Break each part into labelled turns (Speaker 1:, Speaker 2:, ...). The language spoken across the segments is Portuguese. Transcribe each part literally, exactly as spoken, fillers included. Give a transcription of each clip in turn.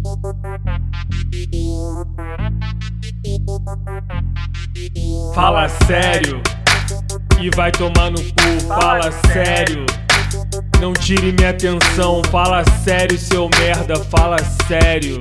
Speaker 1: Fala sério e vai tomar no cu, fala sério. Não tire minha atenção, fala sério, seu merda, fala sério.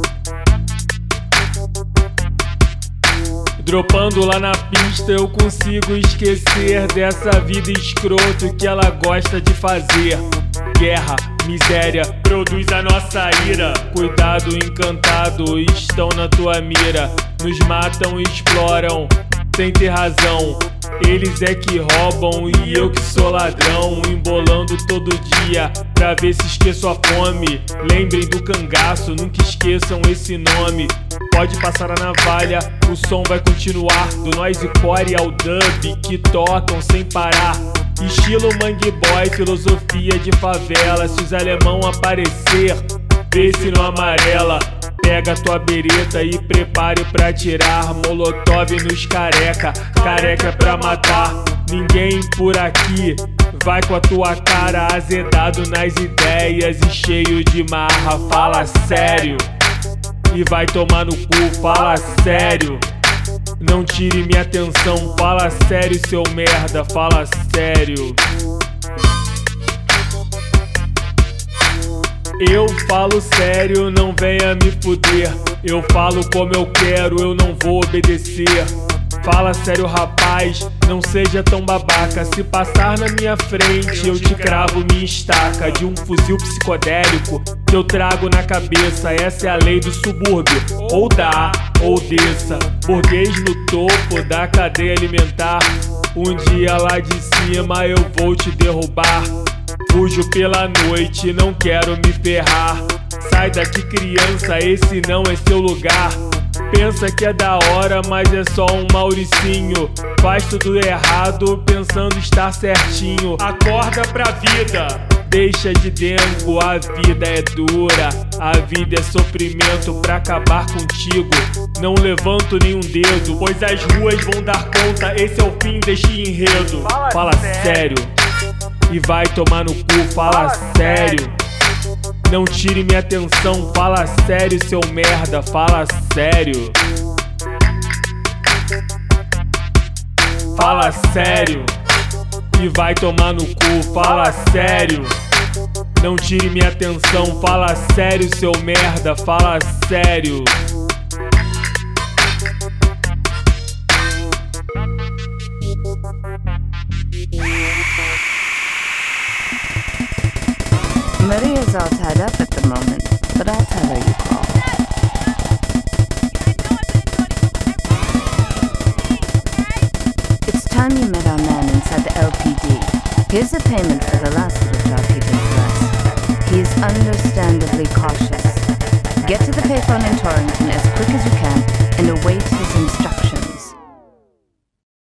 Speaker 1: Dropando lá na pista eu consigo esquecer dessa vida escroto que ela gosta de fazer. Guerra, miséria, produz a nossa ira. Cuidado, encantado, estão na tua mira. Nos matam e exploram, sem ter razão. Eles é que roubam e eu que sou ladrão. Embolando todo dia pra ver se esqueço a fome. Lembrem do cangaço, nunca esqueçam esse nome. Pode passar a navalha, o som vai continuar. Do noisecore ao dub que tocam sem parar. Estilo Mangue Boy, filosofia de favela. Se os alemão aparecer, vê se não amarela. Pega tua bereta e prepare pra tirar molotov nos careca. Careca é pra matar, ninguém por aqui vai com a tua cara azedado nas ideias e cheio de marra. Fala sério e vai tomar no cu, fala sério. Não tire minha atenção, fala sério, seu merda, fala sério. Eu falo sério, não venha me fuder. Eu falo como eu quero, eu não vou obedecer. Fala sério, rapaz, não seja tão babaca. Se passar na minha frente, eu te cravo minha estaca de um fuzil psicodélico que eu trago na cabeça. Essa é a lei do subúrbio, ou dá, ou desça. Burguês no topo da cadeia alimentar. Um dia lá de cima eu vou te derrubar. Fujo pela noite, não quero me ferrar. Sai daqui, criança, esse não é seu lugar. Pensa que é da hora, mas é só um Mauricinho. Faz tudo errado, pensando estar certinho. Acorda pra vida, deixa de dentro, a vida é dura. A vida é sofrimento pra acabar contigo. Não levanto nenhum dedo, pois as ruas vão dar conta. Esse é o fim deste enredo. Fala, Fala sério. sério e vai tomar no cu, fala, fala sério. sério. Não tire minha atenção, fala sério, seu merda, fala sério. Fala sério e vai tomar no cu, fala sério. Não tire minha atenção, fala sério, seu merda, fala sério.
Speaker 2: Maria's all tied up at the moment, but I'll tell her you called. It's time you met our man inside the L P D. Here's a payment for the last little job he did for us. He's understandably cautious. Get to the payphone in Torrington as quick as you can and await his instructions.